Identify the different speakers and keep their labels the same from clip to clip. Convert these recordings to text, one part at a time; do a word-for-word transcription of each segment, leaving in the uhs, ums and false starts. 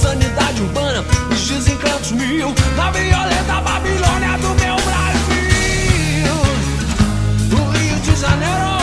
Speaker 1: insanidade urbana, os desencantos mil, na violenta Babilônia do meu Brasil, no Rio de Janeiro.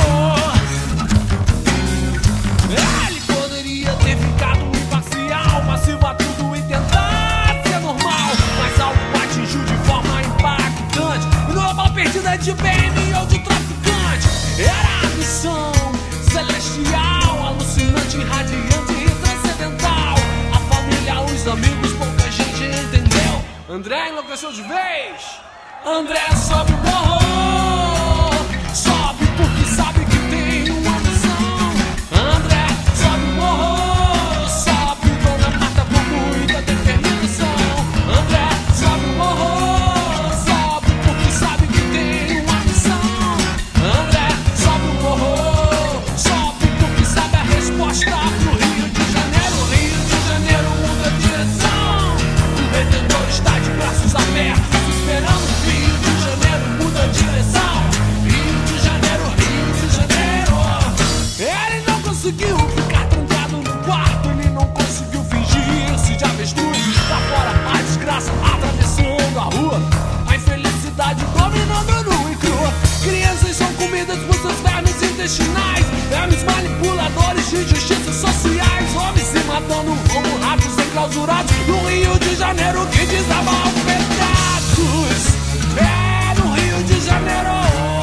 Speaker 1: Ele poderia ter ficado imparcial, passivo a tudo e tentar ser normal, mas algo atingiu de forma impactante, numa bala perdida de B M ou de traficante. Era a missão celestial, alucinante, radiante e transcendental. A família, os amigos, pouca gente entendeu. André enlouqueceu de vez. André sobe o morro, sobe porque sabe que tem uma missão. André sobe o morro, sobe, Dona Marta com muita determinação. André sobe o morro, sobe porque sabe que tem uma missão. André sobe o morro, sobe porque sabe a resposta pro Rio de Janeiro. Rio de Janeiro muda a direção, o Redentor está de braços abertos esperando. Rio de Janeiro muda a direção, Rio de Janeiro, Rio de Janeiro. Ele não conseguiu ficar trancado no quarto, ele não conseguiu fingir-se de avestruz. Lá fora a desgraça atravessando a rua, a infelicidade dominando nu e crua. Crianças são comidas por seus vermes intestinais, vermes manipuladores de injustiças sociais. Homens se matando como ratos enclausurados no Rio de Janeiro que desaba aos pedaços. É no Rio de Janeiro.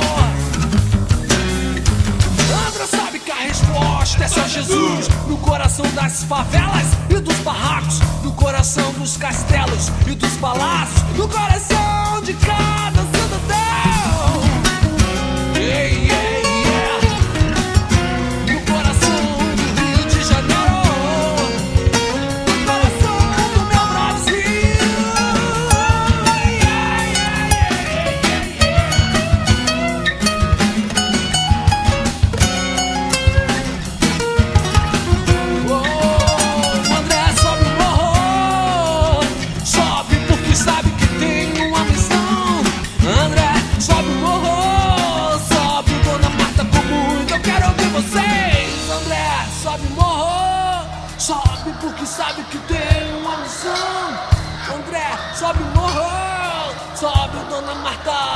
Speaker 1: André sabe que a resposta é só Jesus, no coração das favelas e dos barracos, no coração dos castelos e dos palácios, no coração de cada cidadão. Yeah, yeah, yeah. No coração do Rio de Janeiro, no coração do meu Brasil. Yeah, yeah, yeah, yeah. Oh, André sobe o morro, sobe porque sabe que tem uma missão. André sobe o morro, sobe, Dona Marta com muito, eu quero ouvir vocês. André sobe o morro, sobe porque sabe que tem uma missão. André sobe o morro, sobe, Dona Marta